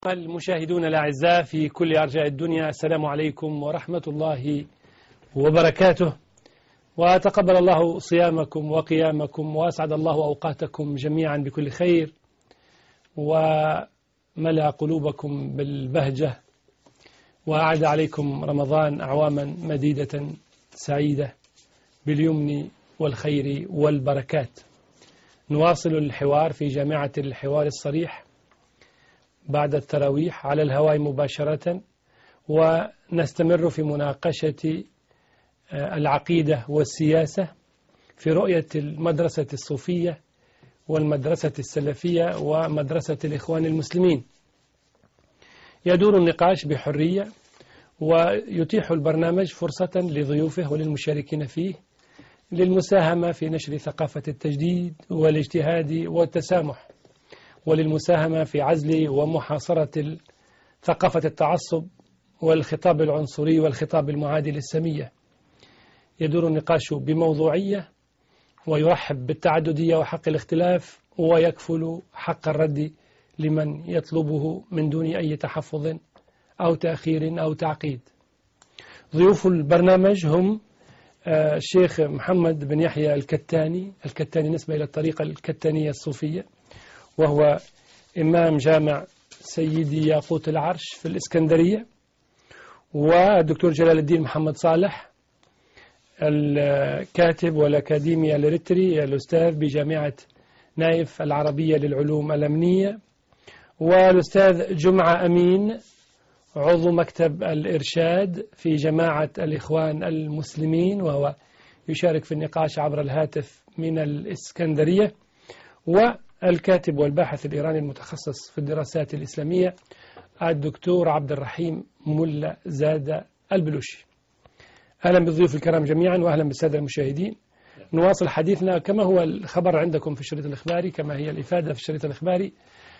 المشاهدون الأعزاء في كل أرجاء الدنيا، السلام عليكم ورحمة الله وبركاته، وتقبل الله صيامكم وقيامكم، وأسعد الله أوقاتكم جميعا بكل خير، وملأ قلوبكم بالبهجة، وأعد عليكم رمضان أعواما مديدة سعيدة باليمن والخير والبركات. نواصل الحوار في جامعة الحوار الصريح بعد التراويح على الهواء مباشرة، ونستمر في مناقشة العقيدة والسياسة في رؤية المدرسة الصوفية والمدرسة السلفية ومدرسة الإخوان المسلمين. يدور النقاش بحرية، ويتيح البرنامج فرصة لضيوفه وللمشاركين فيه للمساهمة في نشر ثقافة التجديد والاجتهاد والتسامح، وللمساهمة في عزل ومحاصرة ثقافة التعصب والخطاب العنصري والخطاب المعادي للسامية. يدور النقاش بموضوعية، ويرحب بالتعددية وحق الاختلاف، ويكفل حق الرد لمن يطلبه من دون أي تحفظ أو تأخير أو تعقيد. ضيوف البرنامج هم الشيخ محمد بن يحيى الكتاني نسبة إلى الطريقة الكتانية الصوفية، وهو إمام جامع سيدي ياقوت العرش في الإسكندرية، والدكتور جلال الدين محمد صالح الكاتب والأكاديمي الإريتري، الأستاذ بجامعة نايف العربية للعلوم الأمنية، والأستاذ جمعة أمين عضو مكتب الإرشاد في جماعة الإخوان المسلمين، وهو يشارك في النقاش عبر الهاتف من الإسكندرية، والكاتب والباحث الإيراني المتخصص في الدراسات الإسلامية الدكتور عبد الرحيم ملا زاد البلوشي. أهلا بالضيوف الكرام جميعا، وأهلا بالسادة المشاهدين. نواصل حديثنا كما هو الخبر عندكم في الشريط الإخباري، كما هي الإفادة في الشريط الإخباري.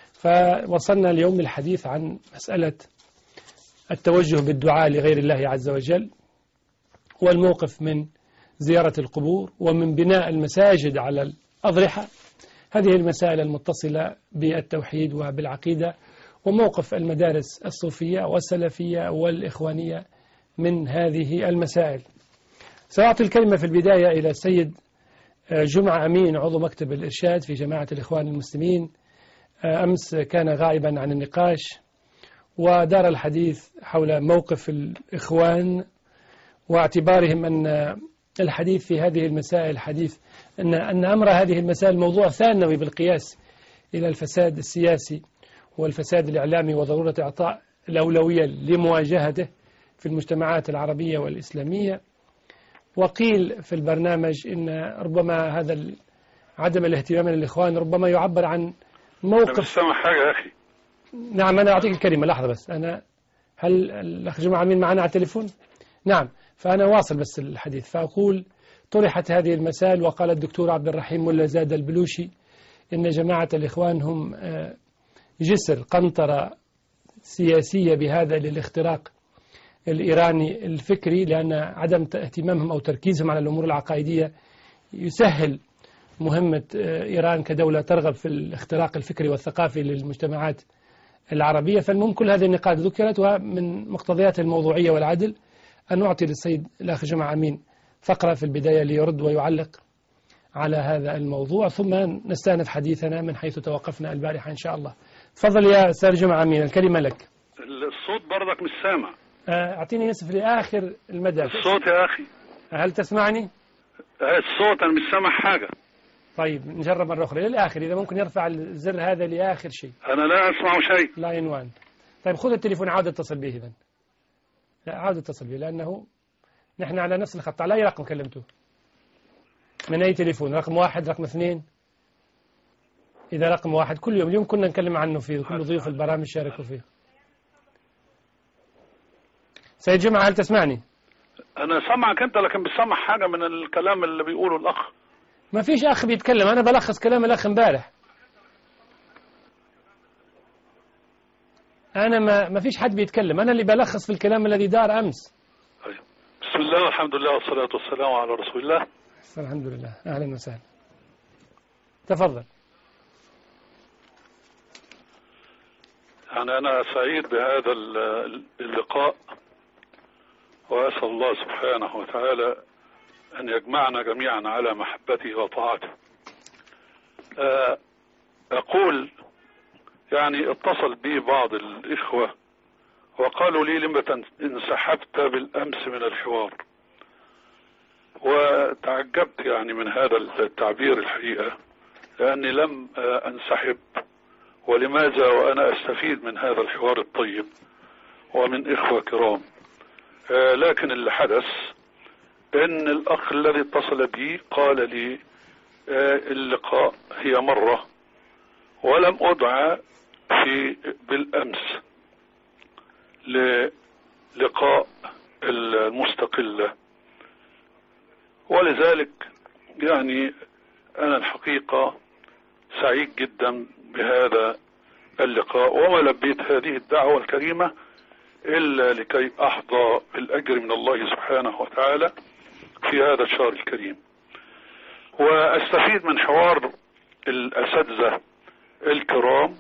فوصلنا اليوم للحديث عن مسألة التوجه بالدعاء لغير الله عز وجل، والموقف من زيارة القبور، ومن بناء المساجد على الأضرحة. هذه المسائل المتصلة بالتوحيد وبالعقيدة، وموقف المدارس الصوفية والسلفية والإخوانية من هذه المسائل. سأعطي الكلمة في البداية إلى السيد جمعة أمين عضو مكتب الإرشاد في جماعة الإخوان المسلمين. أمس كان غائبا عن النقاش، ودار الحديث حول موقف الإخوان، واعتبارهم أن الحديث في هذه المسائل حديث أن أمر هذه المسائل موضوع ثانوي بالقياس إلى الفساد السياسي والفساد الإعلامي، وضرورة إعطاء الأولوية لمواجهته في المجتمعات العربية والإسلامية. وقيل في البرنامج إن ربما هذا عدم الاهتمام للإخوان ربما يعبر عن موقف. مش سامع حاجة يا أخي. نعم، أنا أعطيك الكلمة، لحظة بس. هل الأخ جمعة أمين معنا على التليفون؟ نعم، فأنا واصل بس الحديث. فأقول طرحت هذه المسائل، وقال الدكتور عبد الرحيم ملا زاد البلوشي إن جماعة الإخوان هم جسر قنطرة سياسية بهذا للاختراق الإيراني الفكري، لأن عدم اهتمامهم أو تركيزهم على الأمور العقائدية يسهل مهمة إيران كدولة ترغب في الاختراق الفكري والثقافي للمجتمعات العربية. فالمهم كل هذه النقاط ذكرت، ومن مقتضيات الموضوعية والعدل أن نعطي للسيد الأخ جمعة أمين فقرة في البداية ليرد ويعلق على هذا الموضوع، ثم نستأنف حديثنا من حيث توقفنا البارحة إن شاء الله. تفضل يا أستاذ جمعة أمين، الكلمة لك. الصوت برضك مش سامع. أعطيني نصف لآخر المدى. الصوت يا أخي. هل تسمعني؟ الصوت أنا مش سامع حاجة. طيب نجرب مرة أخرى للآخر، إذا ممكن يرفع الزر هذا لآخر شيء. أنا لا أسمع شيء. لا ينوان. طيب خذ التليفون، عاود اتصل به إذن. لا، عاود اتصل به، لأنه نحن على نفس الخط. على أي رقم كلمته؟ من أي تليفون؟ رقم 1، رقم 2؟ إذا رقم 1 كل يوم، اليوم كنا نكلم عنه فيه، كل ضيوف البرامج شاركوا فيه. سيد جمعة هل تسمعني؟ أنا سامعك أنت، لكن بسمع حاجة من الكلام اللي بيقوله الأخ. ما فيش أخ بيتكلم، أنا بلخص كلام الأخ امبارح. أنا ما فيش حد بيتكلم، أنا اللي بلخص في الكلام الذي دار أمس. بسم الله والحمد لله والصلاة والسلام على رسول الله. الحمد لله. أهلا وسهلا، تفضل. يعني أنا سعيد بهذا اللقاء، وأسأل الله سبحانه وتعالى أن يجمعنا جميعا على محبته وطاعته. أقول يعني اتصل بي بعض الإخوة وقالوا لي لما انسحبت بالأمس من الحوار، وتعجبت يعني من هذا التعبير الحقيقة، لأني لم أنسحب، ولماذا وأنا أستفيد من هذا الحوار الطيب ومن إخوة كرام. لكن اللي حدث إن الأخ الذي اتصل بي قال لي اللقاء هي مرة، ولم أدعى بالأمس للقاء المستقلة، ولذلك يعني أنا الحقيقة سعيد جدا بهذا اللقاء، وما لبيت هذه الدعوة الكريمة إلا لكي أحظى بالأجر من الله سبحانه وتعالى في هذا الشهر الكريم، وأستفيد من حوار الأساتذة الكرام.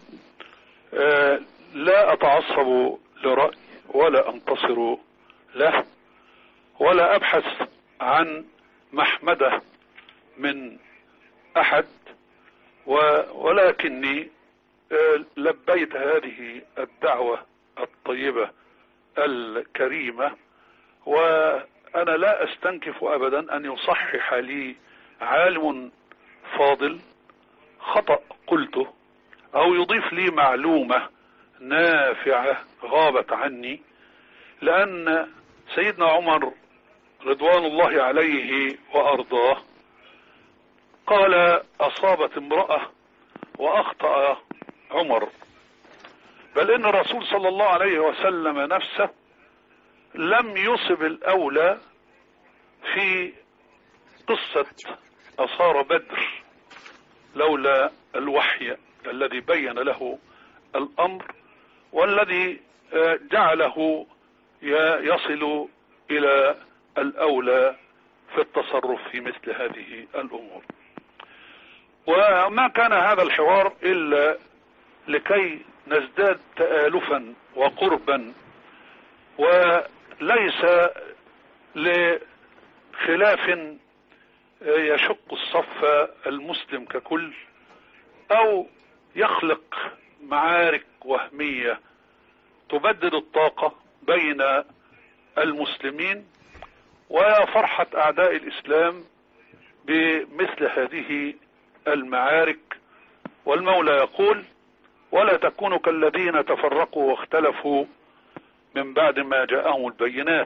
لا أتعصب لرأي ولا أنتصر له، ولا أبحث عن محمدة من أحد، ولكني لبيت هذه الدعوة الطيبة الكريمة، وأنا لا أستنكف أبدا أن يصحح لي عالم فاضل خطأ قلته، أو يضيف لي معلومة نافعة غابت عني، لأن سيدنا عمر رضوان الله عليه وأرضاه قال أصابت امرأة وأخطأ عمر، بل إن الرسول صلى الله عليه وسلم نفسه لم يصب الأولى في قصة أصار بدر لولا الوحي الذي بين له الأمر، والذي جعله يصل إلى الأولى في التصرف في مثل هذه الأمور. وما كان هذا الحوار إلا لكي نزداد تآلفا وقربا، وليس لخلاف يشق الصف المسلم ككل، أو يخلق معارك وهمية تبدد الطاقة بين المسلمين. ويا فرحة أعداء الإسلام بمثل هذه المعارك، والمولى يقول: ولا تكونوا كالذين تفرقوا واختلفوا من بعد ما جاءهم البينات.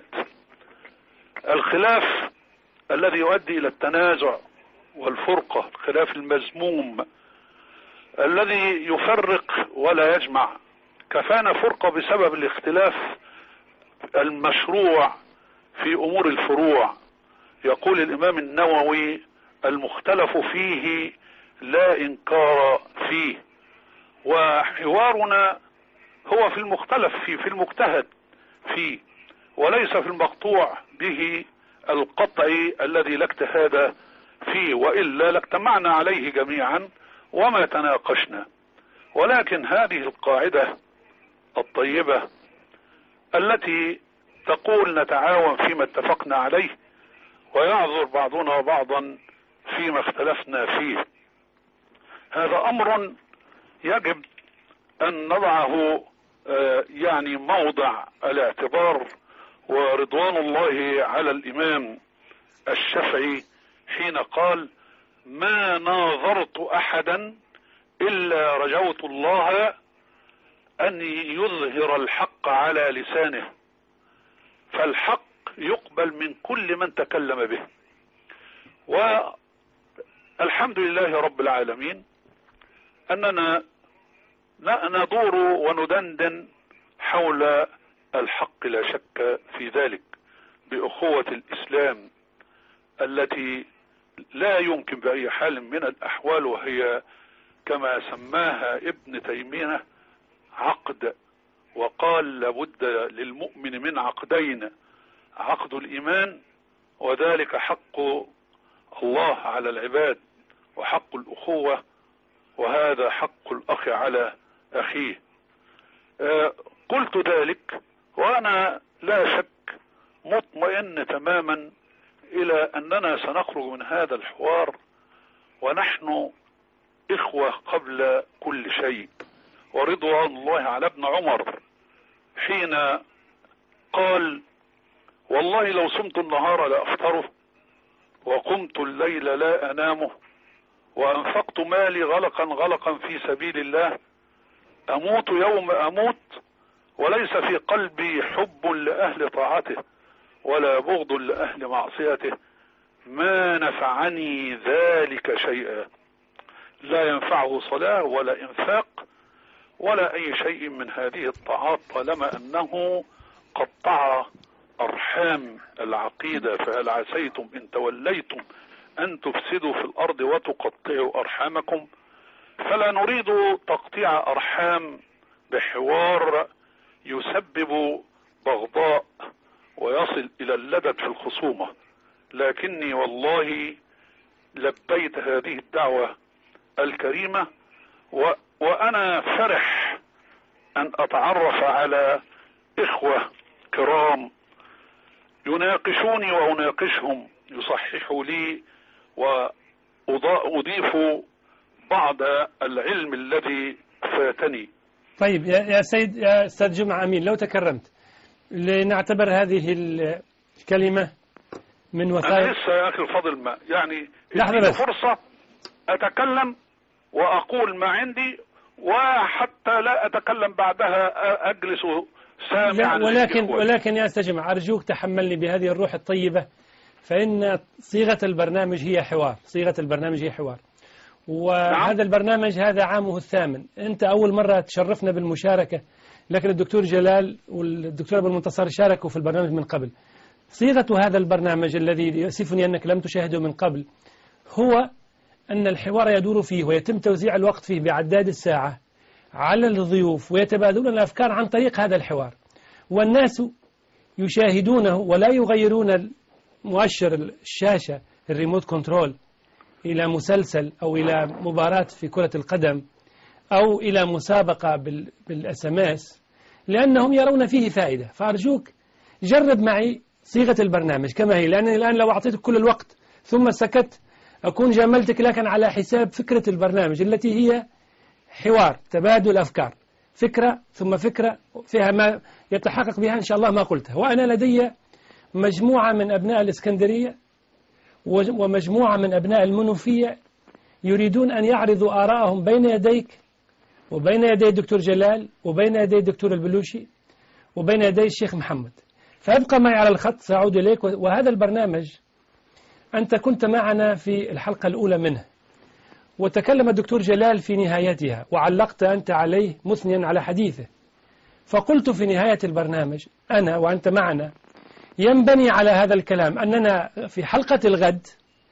الخلاف الذي يؤدي إلى التنازع والفرقة، الخلاف المذموم الذي يفرق ولا يجمع، كفانا فرقة بسبب الاختلاف المشروع في أمور الفروع. يقول الإمام النووي: المختلف فيه لا إنكار فيه. وحوارنا هو في المختلف فيه، في المجتهد فيه، وليس في المقطوع به القطعي الذي لا اجتهاد فيه، وإلا لاجتمعنا عليه جميعا وما تناقشنا. ولكن هذه القاعدة الطيبة التي تقول نتعاون فيما اتفقنا عليه، ويعذر بعضنا بعضا فيما اختلفنا فيه، هذا أمر يجب أن نضعه يعني موضع الاعتبار. ورضوان الله على الإمام الشافعي حين قال: ما ناظرت أحدا إلا رجوت الله أن يظهر الحق على لسانه، فالحق يقبل من كل من تكلم به. والحمد لله رب العالمين أننا ندور وندندن حول الحق، لا شك في ذلك، بأخوة الإسلام التي لا يمكن بأي حال من الأحوال، وهي كما سماها ابن تيمية عقد، وقال: لابد للمؤمن من عقدين: عقد الإيمان، وذلك حق الله على العباد، وحق الأخوة، وهذا حق الأخ على أخيه. قلت ذلك وأنا لا شك مطمئن تماما إلى أننا سنخرج من هذا الحوار ونحن إخوة قبل كل شيء. ورضوان الله على ابن عمر حين قال: والله لو صمت النهار لأفطره وقمت الليل لا أنامه وأنفقت مالي غلقا في سبيل الله أموت يوم أموت وليس في قلبي حب لأهل طاعته ولا بغض لأهل معصيته ما نفعني ذلك شيئا. لا ينفعه صلاة ولا إنفاق ولا أي شيء من هذه الطاعات طالما أنه قطع أرحام العقيدة. فهل عسيتم إن توليتم أن تفسدوا في الأرض وتقطعوا أرحامكم؟ فلا نريد تقطيع أرحام بحوار يسبب بغضاء ويصل إلى اللدد في الخصومة، لكني والله لبيت هذه الدعوة الكريمة وأنا فرح أن أتعرف على إخوة كرام يناقشوني وأناقشهم، يصححوا لي وأضيف بعض العلم الذي فاتني. طيب يا سيد، يا أستاذ جمعة أمين، لو تكرمت لنعتبر هذه الكلمة من وثائق. أنا لسه يا أخي الفضل ما يعني فرصة أتكلم وأقول ما عندي وحتى لا أتكلم بعدها أجلس سامعا. ولكن يا أستاذ جمعة أرجوك تحملني بهذه الروح الطيبة، فإن صيغة البرنامج هي حوار، وهذا البرنامج هذا عامه الثامن. أنت أول مرة تشرفنا بالمشاركة، لكن الدكتور جلال والدكتور أبو المنتصر شاركوا في البرنامج من قبل. صيغة هذا البرنامج الذي يؤسفني أنك لم تشاهده من قبل هو أن الحوار يدور فيه ويتم توزيع الوقت فيه بعداد الساعة على الضيوف ويتبادلون الأفكار عن طريق هذا الحوار، والناس يشاهدونه ولا يغيرون مؤشر الشاشة الريموت كنترول إلى مسلسل أو إلى مباراة في كرة القدم أو إلى مسابقة بالSMS، لأنهم يرون فيه فائدة. فأرجوك جرب معي صيغة البرنامج كما هي، لأنني الآن لو أعطيتك كل الوقت ثم سكت أكون جملتك، لكن على حساب فكرة البرنامج التي هي حوار تبادل أفكار، فكرة ثم فكرة فيها ما يتحقق بها إن شاء الله ما قلته. وأنا لدي مجموعة من أبناء الإسكندرية ومجموعة من أبناء المنوفية يريدون أن يعرضوا آراءهم بين يديك وبين يدي الدكتور جلال وبين يدي الدكتور البلوشي وبين يدي الشيخ محمد. فأبقى معي على الخط، سأعود إليك. وهذا البرنامج أنت كنت معنا في الحلقة الأولى منه، وتكلم الدكتور جلال في نهايتها وعلقت أنت عليه مثنيا على حديثه. فقلت في نهاية البرنامج أنا وأنت معنا ينبني على هذا الكلام أننا في حلقة الغد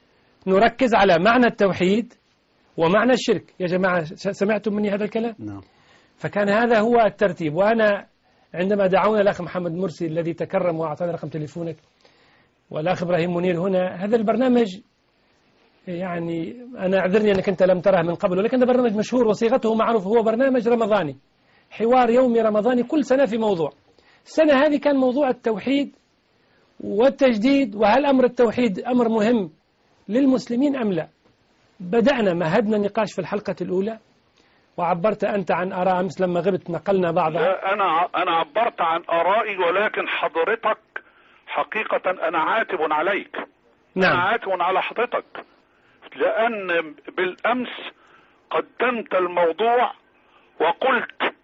نركز على معنى التوحيد ومعنى الشرك. يا جماعة سمعتم مني هذا الكلام؟ نعم. فكان هذا هو الترتيب. وأنا عندما دعونا الأخ محمد مرسي الذي تكرم وأعطانا رقم تليفونك والأخ إبراهيم منير هنا، هذا البرنامج يعني أنا أعذرني أنك أنت لم تره من قبل، ولكن برنامج مشهور وصيغته معروف، هو برنامج رمضاني، حوار يومي رمضاني كل سنة في موضوع. السنة هذه كان موضوع التوحيد والتجديد، وهل أمر التوحيد أمر مهم للمسلمين أم لا؟ بدأنا مهدنا النقاش في الحلقة الأولى وعبرت أنت عن آراء أمس لما غبت نقلنا بعضها. لا، أنا عبرت عن آرائي، ولكن حضرتك حقيقة أنا عاتب عليك. نعم. أنا عاتب على حضرتك لأن بالأمس قدمت الموضوع وقلت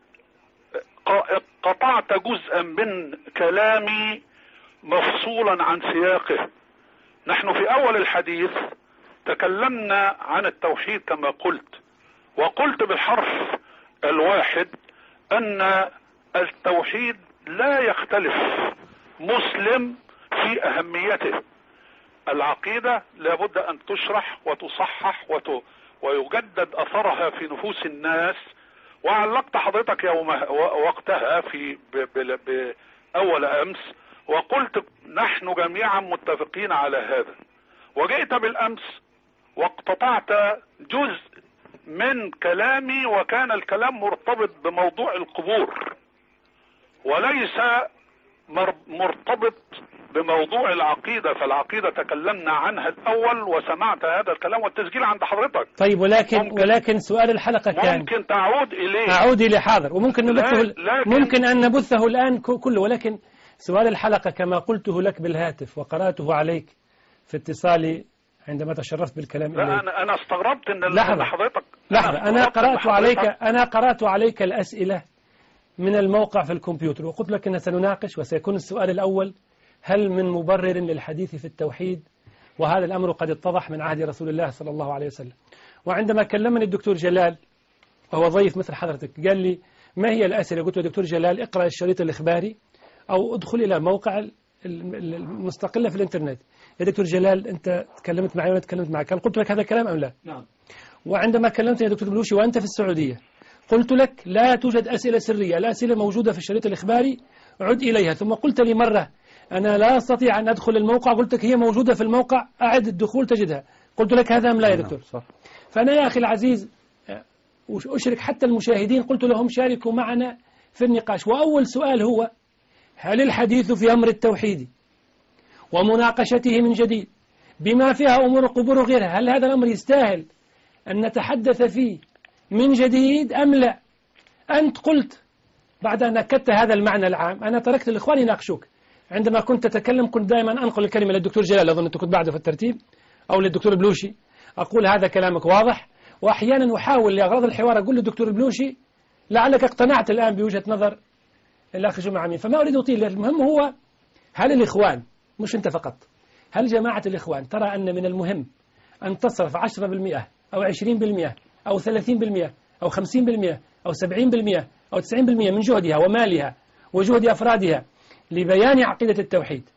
قطعت جزءا من كلامي مفصولا عن سياقه. نحن في أول الحديث تكلمنا عن التوحيد كما قلت، وقلت بالحرف الواحد أن التوحيد لا يختلف مسلم في أهميته. العقيدة لابد أن تشرح وتصحح ويجدد أثرها في نفوس الناس. وعلقت حضرتك وقتها في بأول أمس وقلت نحن جميعا متفقين على هذا، وجئت بالأمس واقتطعت جزء من كلامي وكان الكلام مرتبط بموضوع القبور. وليس مرتبط بموضوع العقيدة. فالعقيدة تكلمنا عنها الأول وسمعت هذا الكلام والتسجيل عند حضرتك. طيب ولكن سؤال الحلقة كان ممكن تعود إليه. أعود إليه حاضر، وممكن نبثه ممكن أن نبثه الآن كله، ولكن سؤال الحلقة كما قلته لك بالهاتف وقرأته عليك في اتصالي عندما تشرفت بالكلام إليك. لا أنا استغربت إن حضرتك لحظة أنا قرأت عليك الأسئلة من الموقع في الكمبيوتر، وقلت لك أن سنناقش، وسيكون السؤال الأول: هل من مبرر للحديث في التوحيد؟ وهذا الأمر قد اتضح من عهد رسول الله صلى الله عليه وسلم. وعندما كلمني الدكتور جلال وهو ضيف مثل حضرتك قال لي: ما هي الأسئلة؟ قلت له: دكتور جلال، اقرأ الشريط الإخباري أو ادخل إلى موقع المستقلة في الإنترنت. يا دكتور جلال، أنت تكلمت معي وأنا تكلمت معك، هل قلت لك هذا الكلام أم لا؟ نعم. وعندما كلمتني يا دكتور بلوشي وأنت في السعودية قلت لك: لا توجد أسئلة سرية، الأسئلة موجودة في الشريط الإخباري، عد إليها. ثم قلت لي مرة: أنا لا أستطيع أن أدخل الموقع، قلت لك: هي موجودة في الموقع، أعد الدخول تجدها. قلت لك هذا أم لا يا دكتور؟ صح. فأنا يا أخي العزيز أشرك حتى المشاهدين، قلت لهم: شاركوا معنا في النقاش. وأول سؤال هو: هل الحديث في أمر التوحيد ومناقشته من جديد بما فيها أمور القبور وغيرها، هل هذا الأمر يستاهل أن نتحدث فيه من جديد أم لا؟ أنت قلت بعد أن أكدت هذا المعنى العام، أنا تركت الإخوان يناقشوك. عندما كنت تتكلم كنت دائما أنقل الكلمة للدكتور جلال، أظن أنت كنت بعده في الترتيب، أو للدكتور بلوشي، أقول: هذا كلامك واضح. وأحيانا أحاول لأغراض الحوار أقول للدكتور بلوشي: لعلك اقتنعت الآن بوجهة نظر الأخ جمعة أمين. فما أريد أطيل، المهم هو: هل الإخوان، مش أنت فقط، هل جماعة الإخوان ترى أن من المهم أن تصرف 10% أو 20% أو 30% أو 50% أو 70% أو 90% من جهدها ومالها وجهد أفرادها لبيان عقيدة التوحيد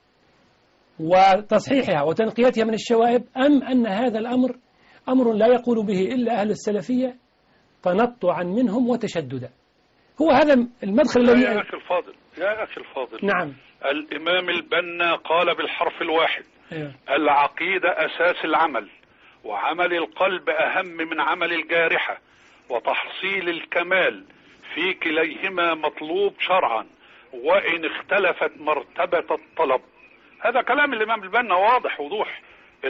وتصحيحها وتنقيتها من الشوائب، أم أن هذا الأمر أمر لا يقول به إلا أهل السلفية تنطعا منهم وتشددا؟ هو هذا المدخل الذي يا أخي الفاضل نعم. الإمام البنا قال بالحرف الواحد: أيوه. العقيدة أساس العمل، وعمل القلب أهم من عمل الجارحة، وتحصيل الكمال في كليهما مطلوب شرعا وإن اختلفت مرتبة الطلب. هذا كلام الإمام البنا واضح وضوح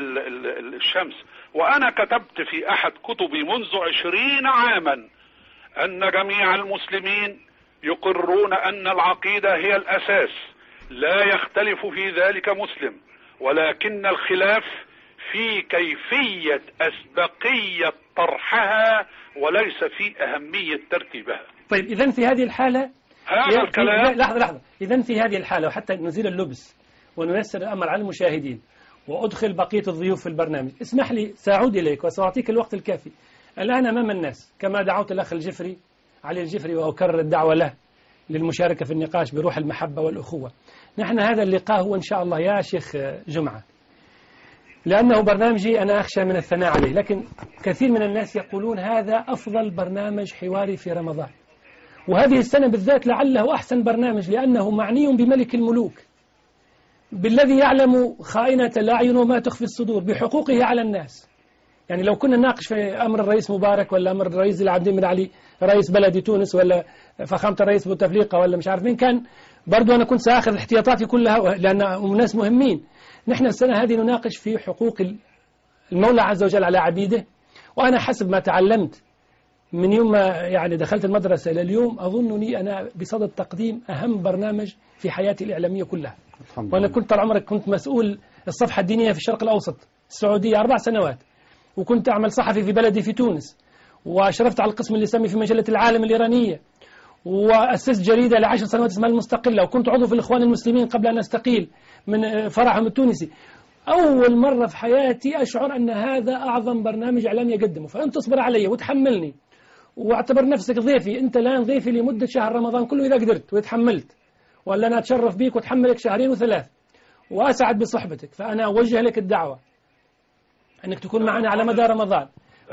الشمس. وأنا كتبت في أحد كتبي منذ 20 عاما أن جميع المسلمين يقرون أن العقيدة هي الأساس، لا يختلف في ذلك مسلم، ولكن الخلاف في كيفية أسبقية طرحها وليس في أهمية ترتيبها. طيب إذن في هذه الحالة هذا الكلام لحظة إذن في هذه الحالة، وحتى نزيل اللبس ونيسر الأمر على المشاهدين وأدخل بقية الضيوف في البرنامج، اسمح لي سأعود إليك وسأعطيك الوقت الكافي الآن أمام الناس، كما دعوت الأخ الجفري علي الجفري وأكرر الدعوة له للمشاركة في النقاش بروح المحبة والأخوة. نحن هذا اللقاء هو إن شاء الله يا شيخ جمعة، لأنه برنامجي أنا أخشى من الثناء عليه، لكن كثير من الناس يقولون هذا أفضل برنامج حواري في رمضان، وهذه السنة بالذات لعله أحسن برنامج، لأنه معني بملك الملوك، بالذي يعلم خائنة الأعين وما تخفي الصدور، بحقوقه على الناس. يعني لو كنا نناقش في أمر الرئيس مبارك ولا أمر الرئيس العابدين بن علي رئيس بلد تونس ولا فخامة الرئيس بوتفليقة ولا مش عارف مين كان، برضو أنا كنت سأخذ احتياطاتي كلها لأن ناس مهمين. نحن السنة هذه نناقش في حقوق المولى عز وجل على عبيده، وأنا حسب ما تعلمت من يوم ما يعني دخلت المدرسة إلى اليوم أظنني أنا بصدد تقديم أهم برنامج في حياتي الإعلامية كلها. وأنا كنت طال عمرك كنت مسؤول الصفحة الدينية في الشرق الأوسط السعودية 4 سنوات، وكنت أعمل صحفي في بلدي في تونس، وأشرفت على القسم الإسلامي في مجلة العالم الإيرانية، وأسست جريدة ل10 سنوات اسمها المستقلة، وكنت عضو في الإخوان المسلمين قبل أن أستقيل من فرعهم التونسي. أول مرة في حياتي أشعر أن هذا أعظم برنامج إعلامي أقدمه، فأنت تصبر علي وتحملني واعتبر نفسك ضيفي. أنت الآن ضيفي لمدة شهر رمضان كله إذا قدرت وتحملت، ولا أنا أتشرف بيك وتحملك 2 و3 وأسعد بصحبتك. فأنا أوجه لك الدعوة أنك تكون معنا على مدى رمضان،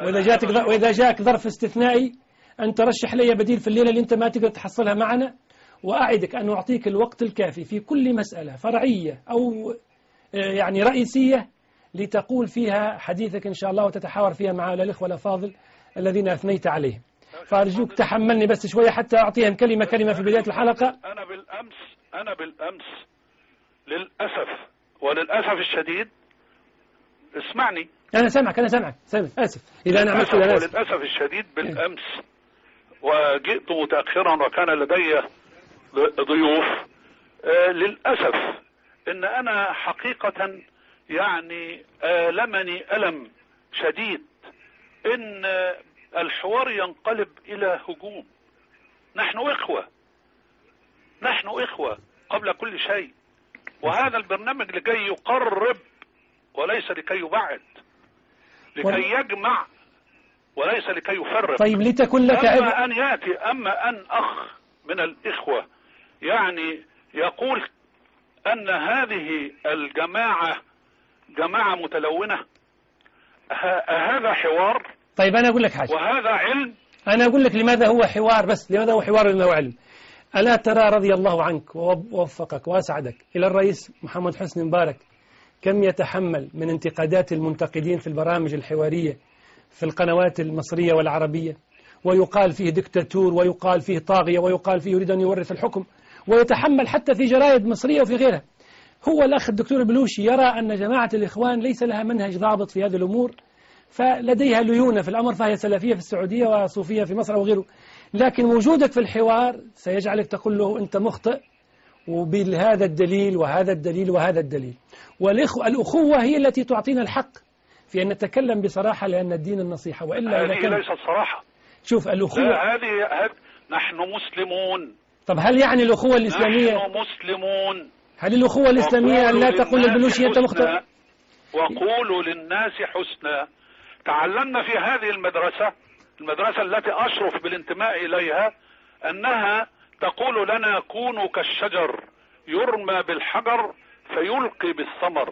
وإذا جاءك ظرف استثنائي أن ترشح لي بديل في الليلة اللي أنت ما تقدر تحصلها معنا، وأعدك أن أعطيك الوقت الكافي في كل مسألة فرعية أو يعني رئيسية لتقول فيها حديثك إن شاء الله وتتحاور فيها مع الإخوة الأفاضل الذين أثنيت عليهم. فأرجوك تحملني بس شوية حتى أعطيهم كلمة في بداية الحلقة. أنا بالأمس وللأسف الشديد، اسمعني. أنا سامعك آسف إذا أنا عملت كذا. وللأسف الشديد بالأمس وجئت متأخرا وكان لدي ضيوف. للأسف إن أنا حقيقة يعني ألمني ألم شديد إن الحوار ينقلب إلى هجوم. نحن إخوة قبل كل شيء، وهذا البرنامج لكي يقرب وليس لكي يبعد، لكي يجمع وليس لكي يفرق. طيب لتكن لك أما أن أخ من الإخوة يعني يقول أن هذه الجماعة جماعة متلونة، هذا حوار؟ طيب أنا أقول لك حاجة، وهذا علم. أنا أقول لك لماذا هو حوار، بس لماذا هو حوار ولماذا هو علم. ألا ترى رضي الله عنك ووفقك وأسعدك إلى الرئيس محمد حسني مبارك كم يتحمل من انتقادات المنتقدين في البرامج الحوارية في القنوات المصرية والعربية، ويقال فيه دكتاتور، ويقال فيه طاغية، ويقال فيه يريد أن يورث الحكم، ويتحمل حتى في جرائد مصرية وفي غيرها. هو الأخ الدكتور البلوشي يرى أن جماعة الإخوان ليس لها منهج ضابط في هذه الأمور، فلديها ليونة في الأمر، فهي سلفية في السعودية وصوفية في مصر وغيره. لكن وجودك في الحوار سيجعلك تقول له أنت مخطئ وبهذا الدليل وهذا الدليل وهذا الدليل. والأخوة هي التي تعطينا الحق في أن نتكلم بصراحة، لأن الدين النصيحة، وإلا هذه ليست صراحة. شوف الأخوة، هذه نحن مسلمون. طب هل يعني الأخوة الإسلامية، نحن مسلمون، هل الأخوة الإسلامية أن لا تقول للبلوشي أنت مخطئ؟ وقولوا للناس حسنا. تعلمنا في هذه المدرسة التي أشرف بالانتماء إليها أنها تقول لنا كونوا كالشجر يرمى بالحجر فيلقي بالثمر.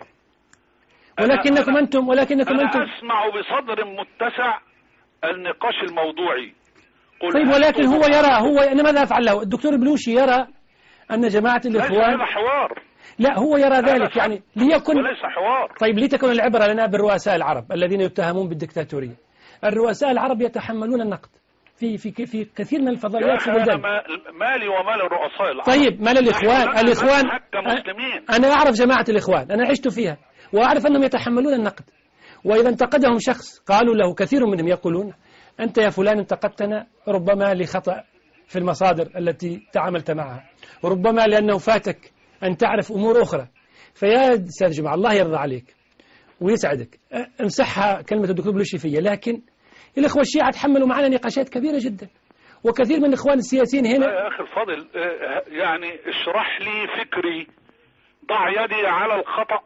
ولكنكم أنتم أنا أسمع بصدر متسع النقاش الموضوعي. طيب ولكن أنا ماذا أفعل له؟ الدكتور البلوشي يرى أن جماعة الإخوان هذا حوار. لا هو يرى ذلك يعني ليكن وليس حوار. طيب لتكن العبرة لنا بالرؤساء العرب الذين يتهمون بالدكتاتورية. الرؤساء العرب يتحملون النقد في كثير من الفضائيات في البلدان. مالي ومال الرؤساء العرب. طيب مال الإخوان أنا أعرف جماعة الإخوان، أنا عشت فيها وأعرف أنهم يتحملون النقد، وإذا انتقدهم شخص قالوا له كثير منهم يقولون أنت يا فلان انتقدتنا ربما لخطأ في المصادر التي تعاملت معها، وربما لأنه فاتك أن تعرف أمور أخرى. فيا أستاذ جماعة الله يرضى عليك ويسعدك، امسحها كلمة الدكتور بلوشي فيها، لكن الإخوة الشيعة تحملوا معنا نقاشات كبيرة جدا، وكثير من الإخوان السياسيين هنا. يا أخي الفاضل يعني اشرح لي فكري، ضع يدي على الخطأ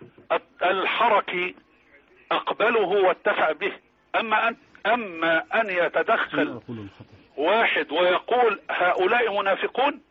الحركي أقبله واتفق به. أما أن يتدخل واحد ويقول هؤلاء منافقون،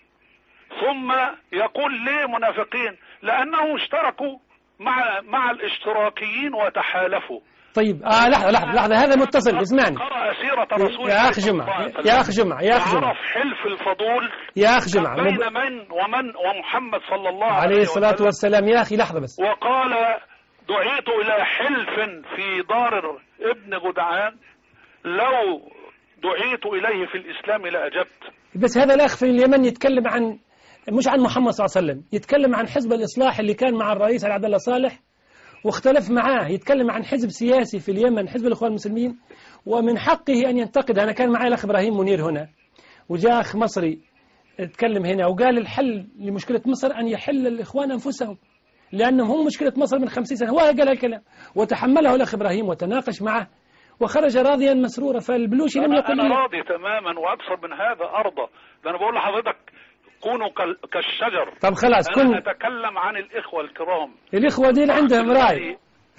ثم يقول ليه منافقين؟ لأنهم اشتركوا مع الاشتراكيين وتحالفوا. طيب لحظة هذا متصل، اسمعني. قرأ سيرة رسول يا أخ جمعة عرف حلف الفضول يا أخ جمعة بين من ومحمد صلى الله عليه الصلاة والسلام. يا أخي لحظة بس. وقال دعيت إلى حلف في دار ابن جدعان لو دعيت إليه في الإسلام لأجبت. بس هذا الأخ في اليمن يتكلم مش عن محمد صلى الله عليه وسلم، يتكلم عن حزب الإصلاح اللي كان مع الرئيس عبد الله صالح واختلف معاه، يتكلم عن حزب سياسي في اليمن حزب الإخوان المسلمين، ومن حقه أن ينتقد. أنا كان معي الأخ إبراهيم منير هنا، وجاء أخ مصري اتكلم هنا وقال الحل لمشكلة مصر أن يحل الإخوان أنفسهم، لأنهم هم مشكلة مصر من 50 سنة. هو قال الكلام وتحمله الأخ إبراهيم وتناقش معه وخرج راضيا مسرورا. فالبلوشي لم يقل أنا راضي تماما وأكثر من هذا أرضى. أنا بقول لحضرتك كونوا كالشجر. طب خلاص أنا أتكلم عن الإخوة الكرام. الإخوة دي عندهم رأي،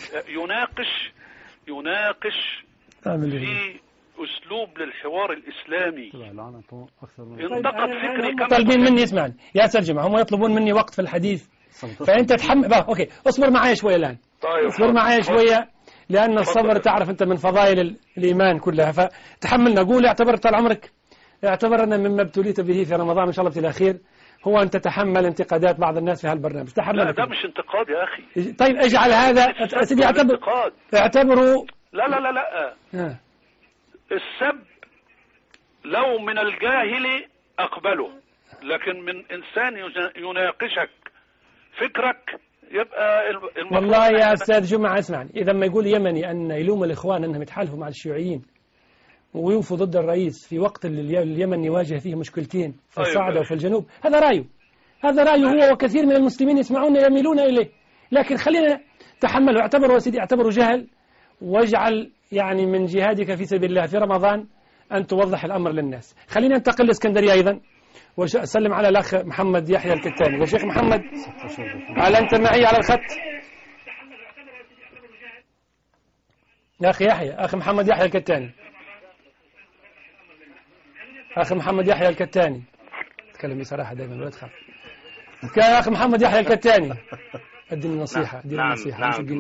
يناقش في أسلوب للحوار الإسلامي. انتقد فكري كما طالبين مني اسمعني يا أستاذ جمعة، هم يطلبون مني وقت في الحديث، فأنت تحمل أوكي اصبر معايا شوية الآن. طيب اصبر معايا شوية، لأن الصبر تعرف أنت من فضائل الإيمان كلها، فتحملنا. قول اعتبر طال عمرك، اعتبر أن مما ابتليت به في رمضان إن شاء الله الأخير هو أن تتحمل انتقادات بعض الناس في هالبرنامج. تحمل. لا ده مش انتقاد يا أخي. طيب اجعل هذا اعتبره. لا السب لو من الجاهل أقبله، لكن من إنسان يناقشك فكرك يبقى والله يا أستاذ جمعة اسمعني، إذا ما يقول يمني أن يلوم الإخوان أنهم يتحالفوا مع الشيوعيين وينفوا ضد الرئيس في وقت اللي اليمن يواجه فيه مشكلتين في الصعدة وفي الجنوب، هذا رأيه، هذا رأيه هو، وكثير من المسلمين يسمعون يميلون إليه. لكن خلينا تحمله، اعتبره سيدي، اعتبره جهل، واجعل يعني من جهادك في سبيل الله في رمضان أن توضح الأمر للناس. خلينا ننتقل لإسكندرية أيضا، وأسلم على الأخ محمد يحيى الكتاني. يا شيخ محمد، هل أنت معي على الخط؟ يا أخي يحيى، أخ محمد يحيى الكتاني، أخ محمد يحيى الكتاني، تكلم بصراحة دائما ولا تخاف. يا أخ محمد يحيى الكتاني، اديني نصيحة، اديني نصيحة.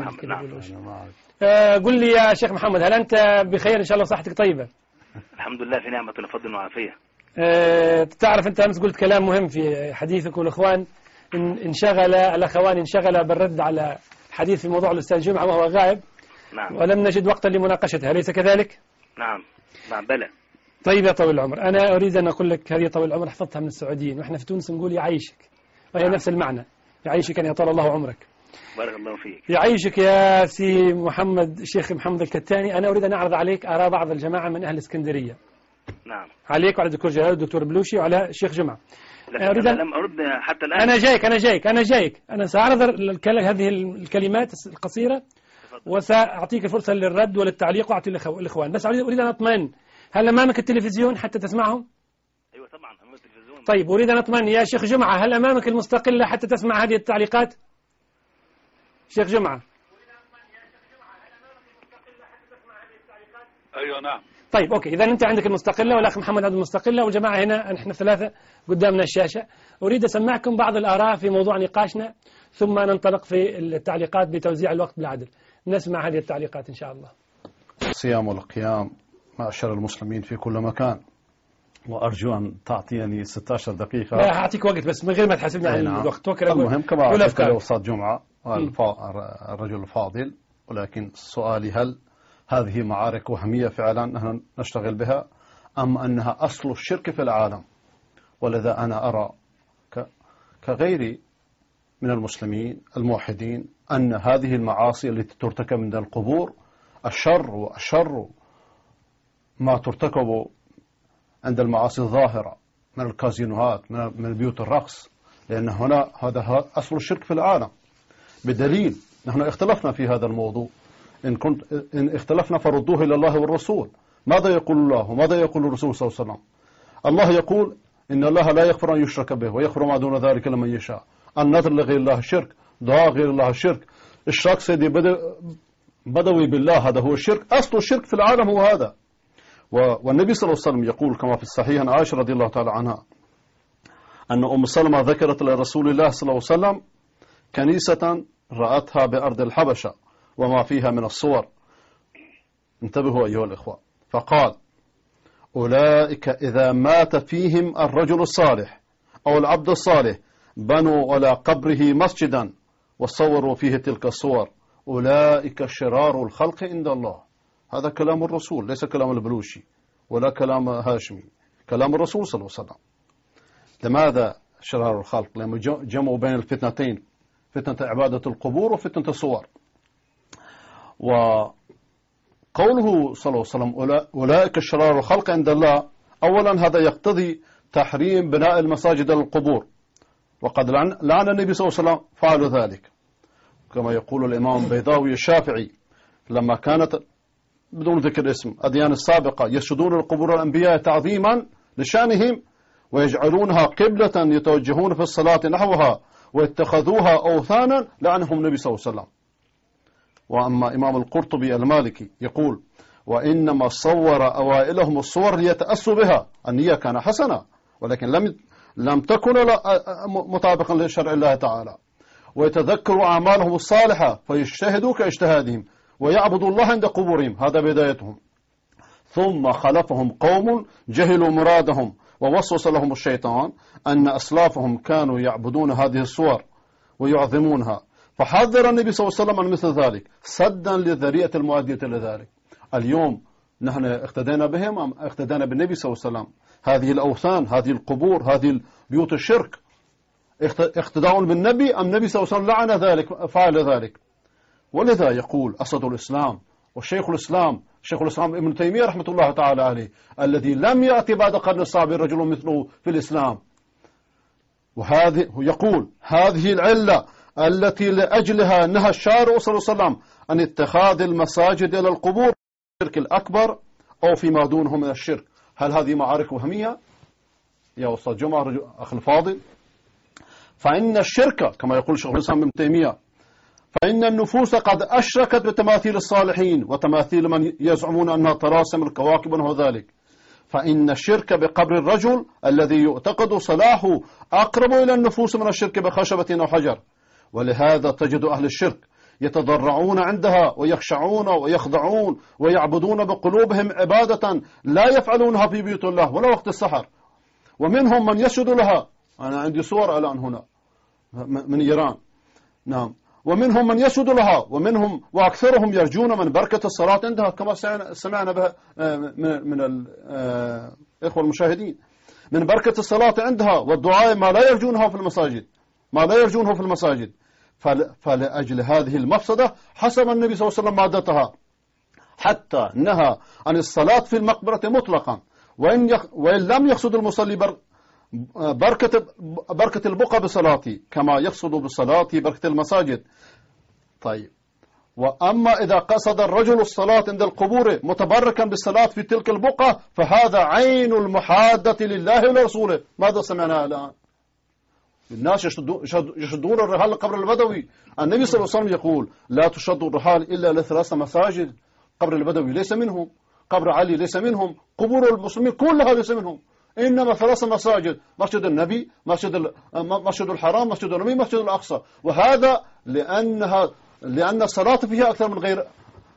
قل لي يا شيخ محمد، هل أنت بخير إن شاء الله وصحتك طيبة؟ الحمد لله في نعمة وفضل وعافية. تعرف أنت أمس قلت كلام مهم في حديثك، والإخوان الأخوان انشغل بالرد على حديث في موضوع الأستاذ جمعة وهو غائب. نعم. ولم نجد وقتا لمناقشتها، أليس كذلك؟ نعم بلى. طيب يا طويل العمر، أنا أريد أن أقول لك هذه طويل العمر حفظتها من السعوديين، وإحنا في تونس نقول يعيشك، وهي نفس المعنى، يعيشك أن يطال الله عمرك. بارك الله فيك. يعيشك يا سي محمد، شيخ محمد الكتاني. أنا أريد أن أعرض عليك آراء بعض الجماعة من أهل اسكندرية. نعم. عليك وعلى الدكتور جلال والدكتور بلوشي وعلى الشيخ جمعة. لم أرد حتى الآن. أنا جايك. أنا سأعرض هذه الكلمات القصيرة، وسأعطيك الفرصة للرد وللتعليق، وأعطي الإخوان. بس أريد أن أطمئن، هل أمامك التلفزيون حتى تسمعهم؟ أيوة طبعا أمام التلفزيون. طيب أريد أن أطمئن يا شيخ جمعة، هل أمامك المستقلة حتى تسمع هذه التعليقات؟ شيخ جمعة. أيوة نعم. طيب أوكي، إذا أنت عندك المستقلة والأخ محمد عنده المستقلة، والجماعة هنا نحن ثلاثة قدامنا الشاشة. أريد أسمعكم بعض الآراء في موضوع نقاشنا، ثم ننطلق في التعليقات بتوزيع الوقت بالعدل. نسمع هذه التعليقات إن شاء الله. الصيام والقيام معشر المسلمين في كل مكان، وأرجو أن تعطيني 16 دقيقة. لا أعطيك وقت، بس من غير ما تحاسبني على الوقت. المهم كما أعطيك الأستاذ جمعة الرجل الفاضل، ولكن سؤالي، هل هذه معارك وهمية فعلا نحن نشتغل بها، أم أنها أصل الشرك في العالم؟ ولذا أنا أرى كغيري من المسلمين الموحدين أن هذه المعاصي التي ترتكب من القبور الشر ما ترتكب عند المعاصي الظاهرة من الكازينوهات، من بيوت الرقص، لأن هنا هذا أصل الشرك في العالم. بدليل نحن اختلفنا في هذا الموضوع، إن اختلفنا فردوه إلى الله والرسول. ماذا يقول الله وماذا يقول الرسول صلى الله عليه وسلم؟ الله يقول إن الله لا يغفر أن يشرك به ويغفر ما دون ذلك لمن يشاء. النذر لغير الله الشرك، دعاء غير الله الشرك، الشرك سيدي بدوي بالله، هذا هو الشرك، أصل الشرك في العالم هو هذا. والنبي صلى الله عليه وسلم يقول كما في الصحيح عن عائشة رضي الله تعالى عنها أن أم سلمة ذكرت لرسول الله صلى الله عليه وسلم كنيسة رأتها بأرض الحبشة وما فيها من الصور. انتبهوا أيها الإخوة، فقال أولئك إذا مات فيهم الرجل الصالح أو العبد الصالح بنوا على قبره مسجدا وصوروا فيه تلك الصور، أولئك شرار الخلق عند الله. هذا كلام الرسول، ليس كلام البلوشي ولا كلام هاشمي، كلام الرسول صلى الله عليه وسلم. لماذا شرار الخلق؟ لما جمعوا بين الفتنتين، فتنة عبادة القبور وفتنة الصور. وقوله صلى الله عليه وسلم أولئك شرار الخلق عند الله، أولا هذا يقتضي تحريم بناء المساجد للقبور، وقد لعن النبي صلى الله عليه وسلم فعلوا ذلك، كما يقول الإمام البيضاوي الشافعي لما كانت بدون ذكر اسم أديان السابقة يسجدون لقبور الأنبياء تعظيما لشأنهم ويجعلونها قبلة يتوجهون في الصلاة نحوها واتخذوها أوثانا، لعنهم النبي صلى الله عليه وسلم. وأما إمام القرطبي المالكي يقول وإنما صور أوائلهم الصور ليتأسوا بها، النية كان حسنة ولكن لم تكن مطابقا لشرع الله تعالى، ويتذكروا أعمالهم الصالحة فيجتهدوا كاجتهادهم ويعبدوا الله عند قبورهم، هذا بدايتهم. ثم خلفهم قوم جهلوا مرادهم ووسوس لهم الشيطان أن أسلافهم كانوا يعبدون هذه الصور ويعظمونها، فحذر النبي صلى الله عليه وسلم عن مثل ذلك سدا للذريعة المؤدية لذلك. اليوم نحن اقتدينا بهم أم اقتدينا بالنبي صلى الله عليه وسلم؟ هذه الأوثان، هذه القبور، هذه بيوت الشرك اقتداء بالنبي أم النبي صلى الله عليه وسلم لعن ذلك فعل ذلك؟ ولذا يقول أسد الإسلام وشيخ الإسلام ابن تيمية رحمة الله تعالى عليه، الذي لم يأتي بعد قرن الصعب رجل مثله في الإسلام، وهذه يقول هذه العلة التي لأجلها نهى الشارع صلى الله عليه وسلم عن اتخاذ المساجد إلى القبور الشرك الأكبر أو فيما دونه من الشرك. هل هذه معارك وهمية يا أستاذ جمعة أخ الفاضل؟ فإن الشرك كما يقول شيخ الإسلام ابن تيمية، فإن النفوس قد أشركت بتماثيل الصالحين وتماثيل من يزعمون أنها طلاسم الكواكب ونحو ذلك. فإن الشرك بقبر الرجل الذي يعتقد صلاحه أقرب إلى النفوس من الشرك بخشبة أو حجر. ولهذا تجد أهل الشرك يتضرعون عندها ويخشعون ويخضعون ويعبدون بقلوبهم عبادة لا يفعلونها في بيوت الله ولا وقت السحر. ومنهم من يسجد لها، أنا عندي صور الآن هنا من إيران، نعم، ومنهم من يسجد لها، ومنهم وأكثرهم يرجون من بركة الصلاة عندها كما سمعنا بها من الإخوة المشاهدين، من بركة الصلاة عندها والدعاء ما لا يرجونها في المساجد، فلأجل هذه المفسدة حسب النبي صلى الله عليه وسلم عادتها، حتى نهى عن الصلاة في المقبرة مطلقا، وإن لم يقصد المصلي بركة البقعة بصلاتي كما يقصد بصلاتي بركة المساجد. طيب، وأما إذا قصد الرجل الصلاة عند القبور متبركا بالصلاة في تلك البقعة فهذا عين المحادة لله ولرسوله. ماذا سمعنا الآن؟ الناس يشدون الرحال لقبر البدوي. النبي صلى الله عليه وسلم يقول لا تشد الرحال إلا لثلاث مساجد. قبر البدوي ليس منهم، قبر علي ليس منهم، قبور المسلمين كلها ليس منهم، إنما ثلاث مساجد: مسجد النبي، مسجد الحرام، مسجد النبي، مسجد الأقصى. وهذا لأن الصلاة فيها أكثر من غير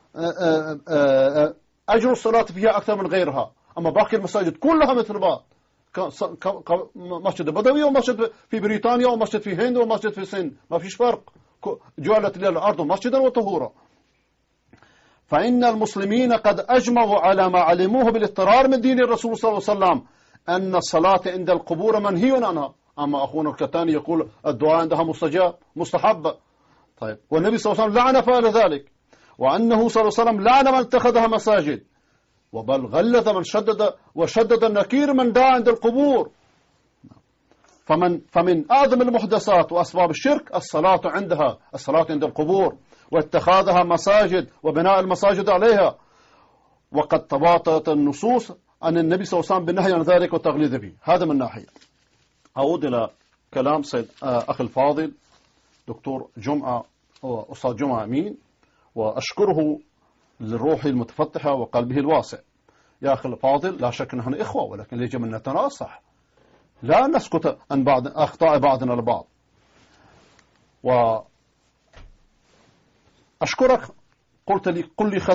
أجر الصلاة فيها أكثر من غيرها. أما باقي المساجد كلها مثل بعض، مسجد البدوي ومسجد في بريطانيا ومسجد في هند ومسجد في الصين، ما فيش فرق، جعلت الأرض مسجدا وطهورا. فإن المسلمين قد أجمعوا على ما علموه بالاضطرار من دين الرسول صلى الله عليه وسلم أن الصلاة عند القبور منهي عنها. أما أخونا الكتاني يقول الدعاء عندها مستحب. طيب، والنبي صلى الله عليه وسلم لعن فعل ذلك، وأنه صلى الله عليه وسلم لعن من اتخذها مساجد، وبل غلظ من شدد النكير من دعا عند القبور. فمن أعظم المحدثات وأسباب الشرك الصلاة عند القبور، واتخاذها مساجد وبناء المساجد عليها. وقد تباطأت النصوص عن النبي صلى الله عليه وسلم بالنهي عن ذلك والتغليظ به. هذا من ناحية. أعود إلى كلام سيد أخي الفاضل دكتور جمعة أستاذ جمعة أمين، وأشكره للروح المتفتحة وقلبه الواسع. يا أخي الفاضل، لا شك نحن إخوة، ولكن يجب أن نتناصح، لا نسكت عن أخطاء بعضنا البعض. وأشكرك، قلت لي قل لي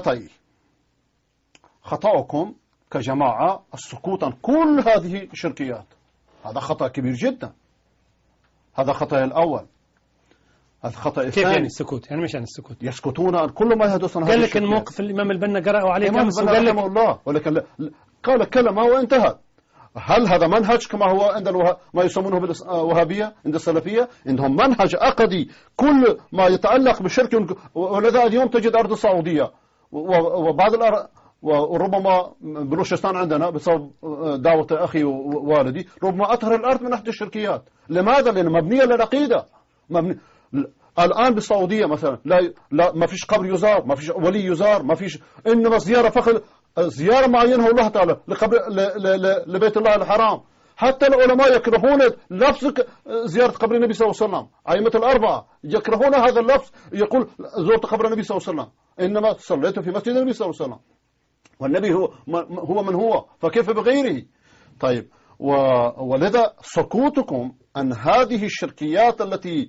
خطأكم كجماعة السكوت عن كل هذه الشركيات. هذا خطأ كبير جدا. هذا خطأ الأول. الخطأ الثاني، كيف يعني السكوت؟ يعني مش عن السكوت، يسكتون عن كل ما يحدث. قال لك إن موقف الإمام البنا قرأوا عليه كامس وقال لك الله، ولكن قال كلمة وانتهت. هل هذا منهج كما هو عند ما يسمونه بالوهابية عند السلفية؟ عندهم منهج عقدي كل ما يتعلق بالشرك. ولذا اليوم تجد أرض السعودية وبعض وربما بلوشستان عندنا بسبب دعوة أخي ووالدي ربما أطهر الأرض من أحد الشركيات. لماذا؟ لأنه مبنية للعقيدة. الآن بالسعودية مثلا لا ما فيش قبر يزار، ما فيش ولي يزار، ما فيش، إنما زيارة فقط، زيارة معينة الله تعالى لبيت الله الحرام. حتى العلماء يكرهون لفظ زيارة قبر النبي صلى الله عليه وسلم. أئمة الأربعة يكرهون هذا اللفظ، يقول زرت قبر النبي صلى الله عليه وسلم، إنما صليت في مسجد النبي صلى الله عليه وسلم، والنبي هو من هو، فكيف بغيره؟ طيب، ولذا سكوتكم عن هذه الشركيات التي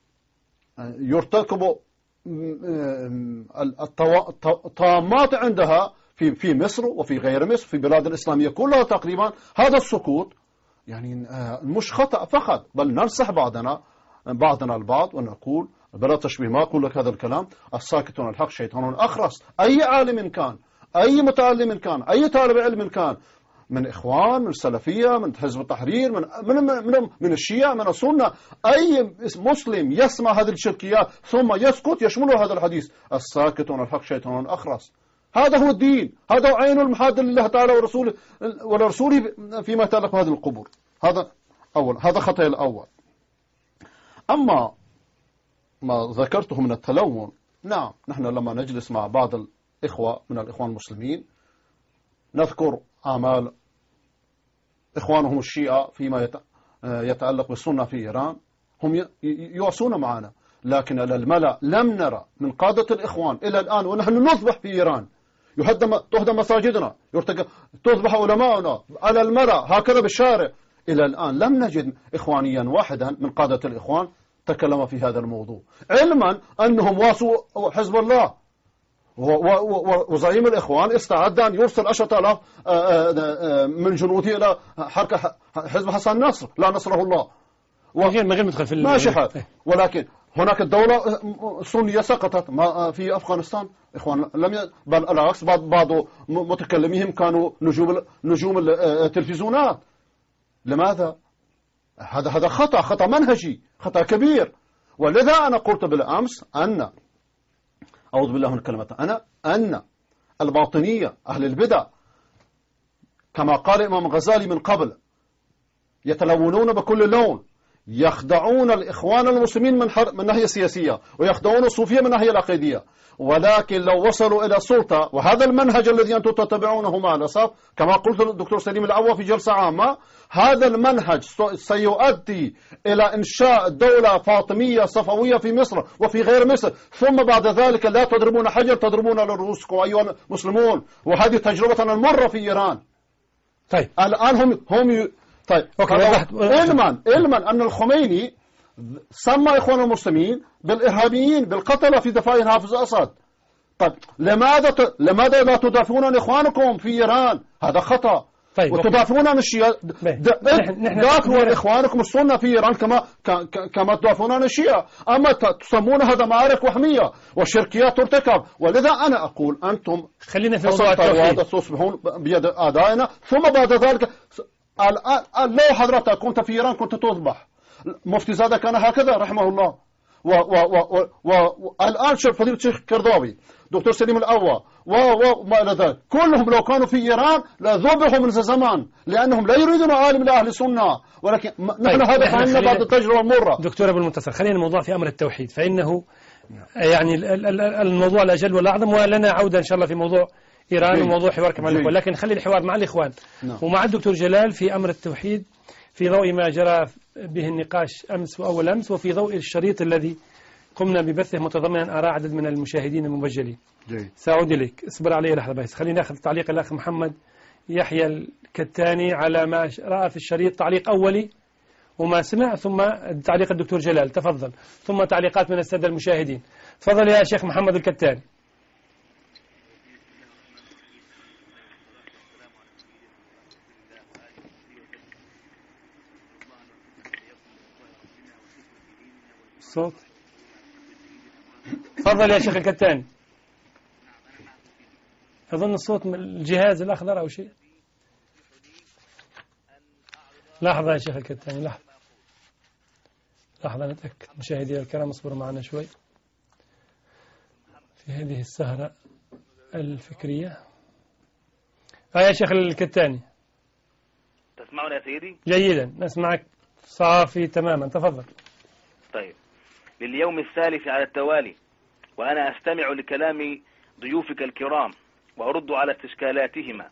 يرتكب الطامات عندها في مصر وفي غير مصر، في بلاد الإسلامية كلها تقريبا، هذا السكوت يعني مش خطأ فقط، بل ننصح بعضنا البعض ونقول بلا تشبيه. ما أقول لك هذا الكلام: الساكت عن الحق شيطان أخرس. أي عالم كان، أي متعلم كان، أي طالب علم كان، من إخوان، من السلفية، من حزب التحرير، من الشيعة، من السنة، أي مسلم يسمع هذه الشركيات ثم يسكت يشمله هذا الحديث: الساكت عن الحق شيطان أخرس. هذا هو الدين، هذا هو عين المحاد لله تعالى ورسوله فيما يتعلق بهذه القبور. هذا خطأ الأول. أما ما ذكرته من التلون، نعم، نحن لما نجلس مع بعض الإخوة من الإخوان المسلمين نذكر أعمال إخوانهم الشيعة فيما يتعلق بالسنة في إيران، هم يوصون معنا، لكن على الملأ لم نرى من قادة الإخوان إلى الآن ونحن نذبح في إيران، تهدم مساجدنا، تذبح علماؤنا على الملأ هكذا بالشارع، إلى الآن لم نجد إخوانيا واحدا من قادة الإخوان تكلم في هذا الموضوع، علما أنهم واسوا حزب الله، وزعيم الإخوان استعد أن يرسل 10,000 من جنوده إلى حركة حزب حسن نصر لا نصره الله. من غير مدخل في ماشي حال، ولكن هناك الدولة السنية سقطت في أفغانستان، إخوان بل العكس، بعض متكلميهم كانوا نجوم التلفزيونات. لماذا؟ هذا خطأ منهجي، خطأ كبير. ولذا أنا قلت بالأمس أن أعوذ بالله من الكلمة أن الباطنية أهل البدع كما قال الإمام غزالي من قبل يتلونون بكل لون، يخدعون الإخوان المسلمين من ناحية سياسية، ويخدعون الصوفية من ناحية العقيدية، ولكن لو وصلوا إلى السلطة، وهذا المنهج الذي أنتم تتبعونه مع الأسف كما قلت الدكتور سليم العوا في جلسة عامة، هذا المنهج سيؤدي إلى إنشاء دولة فاطمية صفوية في مصر وفي غير مصر، ثم بعد ذلك لا تضربون حجر تضربون على رؤوسكم أيها المسلمون. وهذه تجربة المرة في إيران. طيب الآن هم طيب علما أن الخميني سمى إخوان المسلمين بالإرهابيين بالقتلة في دفاع حافظ أسد. طيب لماذا لا تدافعون عن إخوانكم في إيران؟ هذا خطأ. طيب وتدافعون عن الشيعة، دافعوا عن إخوانكم السنة في إيران كما تدافعون عن الشيعة. أما تسمون هذا معارك وهمية وشركيات ترتكب. ولذا أنا أقول أنتم خلينا في موضوع التوحيد تصبحون بيد أعدائنا، ثم بعد ذلك لو حضرتك كنت في إيران كنت تذبح. مفتي زادة كان هكذا رحمه الله. والآن فضيلة الشيخ كرداوي، دكتور سليم العوا وما إلى ذلك، كلهم لو كانوا في إيران لذبحوا من زمان، لأنهم لا يريدون عالم لأهل السنة. ولكن نحن هذا فهمنا بعد التجربة المرة. دكتور أبو المنتصر، خلينا الموضوع في أمر التوحيد، فإنه يعني الموضوع الأجل والأعظم، ولنا عودة إن شاء الله في موضوع إيران وموضوع حواركم مع الإخوان، لكن خلي الحوار مع الإخوان ومع الدكتور جلال في أمر التوحيد في ضوء ما جرى به النقاش أمس وأول أمس، وفي ضوء الشريط الذي قمنا ببثه متضمنا آراء عدد من المشاهدين المبجلين. سأعود إليك، اصبر علي لحظة بس، خلينا ناخذ تعليق الأخ محمد يحيى الكتاني على ما رأى في الشريط، تعليق أولي وما سمع، ثم تعليق الدكتور جلال، تفضل، ثم تعليقات من السادة المشاهدين. تفضل يا شيخ محمد الكتاني. الصوت، تفضل يا شيخ الكتاني. أظن الصوت من الجهاز الأخضر أو شيء. لحظة يا شيخ الكتاني، لحظة نتأكد. مشاهدي الكرام اصبروا معنا شوي في هذه السهرة الفكرية. يا شيخ الكتاني، تسمعون يا سيدي؟ جيدا، نسمعك صافي تماما، تفضل. طيب، لليوم الثالث على التوالي وأنا أستمع لكلام ضيوفك الكرام وأرد على استشكالاتهم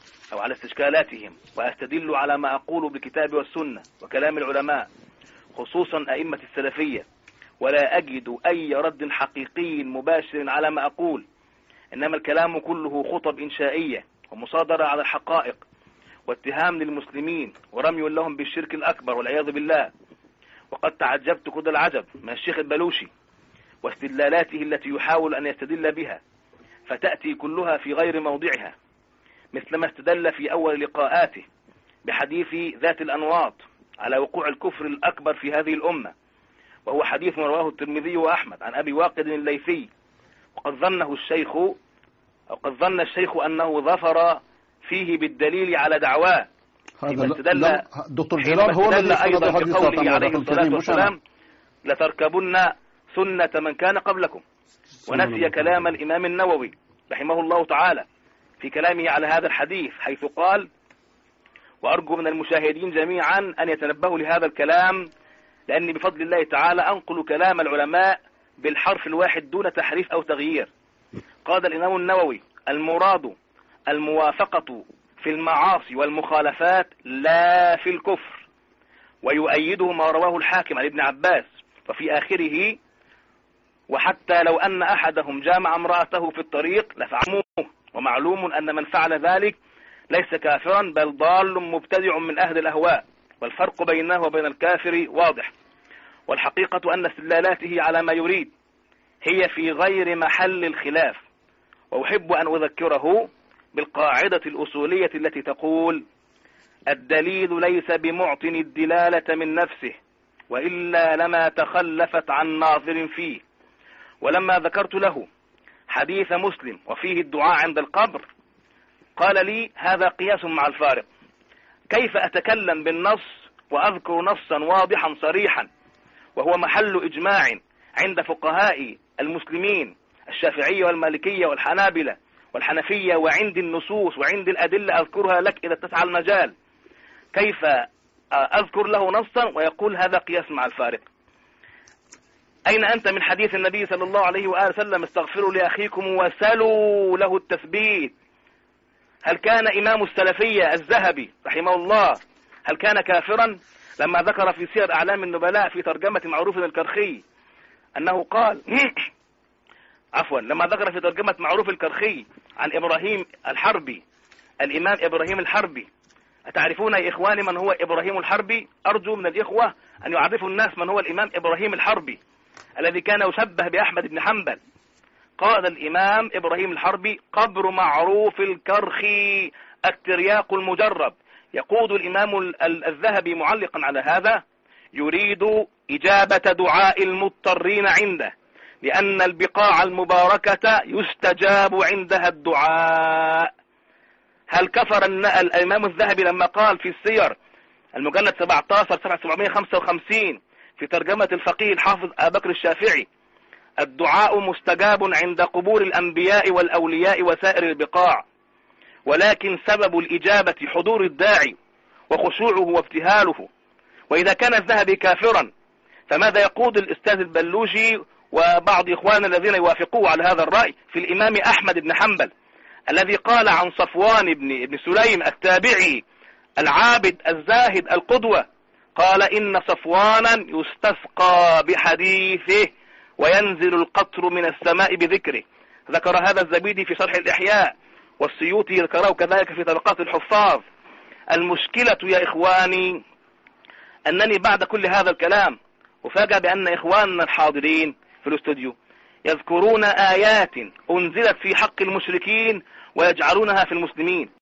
وأستدل على ما أقول بالكتاب والسنة وكلام العلماء خصوصا أئمة السلفية، ولا أجد أي رد حقيقي مباشر على ما أقول، إنما الكلام كله خطب إنشائية ومصادرة على الحقائق واتهام للمسلمين ورمي لهم بالشرك الأكبر والعياذ بالله. وقد تعجبت كل العجب من الشيخ البلوشي واستدلالاته التي يحاول أن يستدل بها، فتأتي كلها في غير موضعها، مثلما استدل في أول لقاءاته بحديث ذات الأنواط على وقوع الكفر الأكبر في هذه الأمة، وهو حديث رواه الترمذي وأحمد عن أبي واقد الليثي، وقد ظنه الشيخ أو قد ظن الشيخ أنه ظفر فيه بالدليل على دعواه. هذا دكتور جلال هو الذي أيضا بقوله عليه الصلاة والسلام لتركبن سنة من كان قبلكم، ونسي كلام الإمام النووي رحمه الله تعالى في كلامه على هذا الحديث، حيث قال: وأرجو من المشاهدين جميعا أن يتنبهوا لهذا الكلام، لأني بفضل الله تعالى أنقل كلام العلماء بالحرف الواحد دون تحريف أو تغيير. قال الإمام النووي: المراد الموافقة في المعاصي والمخالفات لا في الكفر. ويؤيده ما رواه الحاكم عن ابن عباس وفي آخره: وحتى لو أن أحدهم جامع امرأته في الطريق لفعلوه، ومعلوم أن من فعل ذلك ليس كافرا بل ضال مبتدع من أهل الأهواء، والفرق بينه وبين الكافر واضح. والحقيقة أن استدلالاته على ما يريد هي في غير محل الخلاف. وأحب أن أذكره بالقاعدة الأصولية التي تقول: الدليل ليس بمعطن الدلالة من نفسه، وإلا لما تخلفت عن ناظر فيه. ولما ذكرت له حديث مسلم وفيه الدعاء عند القبر قال لي: هذا قياس مع الفارق. كيف أتكلم بالنص وأذكر نصا واضحا صريحا وهو محل إجماع عند فقهاء المسلمين الشافعية والمالكية والحنابلة والحنفية، وعند النصوص وعند الأدلة أذكرها لك إذا اتسع المجال، كيف أذكر له نصا ويقول هذا قياس مع الفارق؟ أين أنت من حديث النبي صلى الله عليه وآله وسلم: استغفروا لأخيكم وسلوا له التثبيت؟ هل كان إمام السلفية الذهبي رحمه الله هل كان كافرا لما ذكر في سير أعلام النبلاء في ترجمة معروف الكرخي أنه قال لما ذكر في ترجمة معروف الكرخي عن إبراهيم الحربي، الإمام إبراهيم الحربي، أتعرفون يا إخواني من هو إبراهيم الحربي؟ أرجو من الإخوة أن يعرفوا الناس من هو الإمام إبراهيم الحربي الذي كان يشبه بأحمد بن حنبل. قال الإمام إبراهيم الحربي: قبر معروف الكرخي الترياق المجرب. يقول الإمام الذهبي معلقا على هذا: يريد إجابة دعاء المضطرين عنده، لأن البقاع المباركة يستجاب عندها الدعاء. هل كفر الإمام الذهبي لما قال في السير المجلد 17 صفحة 755 في ترجمة الفقيه الحافظ أبي بكر الشافعي: الدعاء مستجاب عند قبور الأنبياء والأولياء وسائر البقاع، ولكن سبب الإجابة حضور الداعي وخشوعه وابتهاله. وإذا كان الذهبي كافرا فماذا يقول الأستاذ البلوجي وبعض إخواننا الذين يوافقوه على هذا الرأي في الإمام أحمد بن حنبل الذي قال عن صفوان بن سليم التابعي العابد الزاهد القدوة، قال: إن صفوانا يستسقى بحديثه وينزل القطر من السماء بذكره. ذكر هذا الزبيدي في شرح الإحياء، والسيوطي ذكره كذلك في طبقات الحفاظ. المشكلة يا إخواني أنني بعد كل هذا الكلام أفاجأ بأن إخواننا الحاضرين في الاستوديو يذكرون آيات أنزلت في حق المشركين ويجعلونها في المسلمين.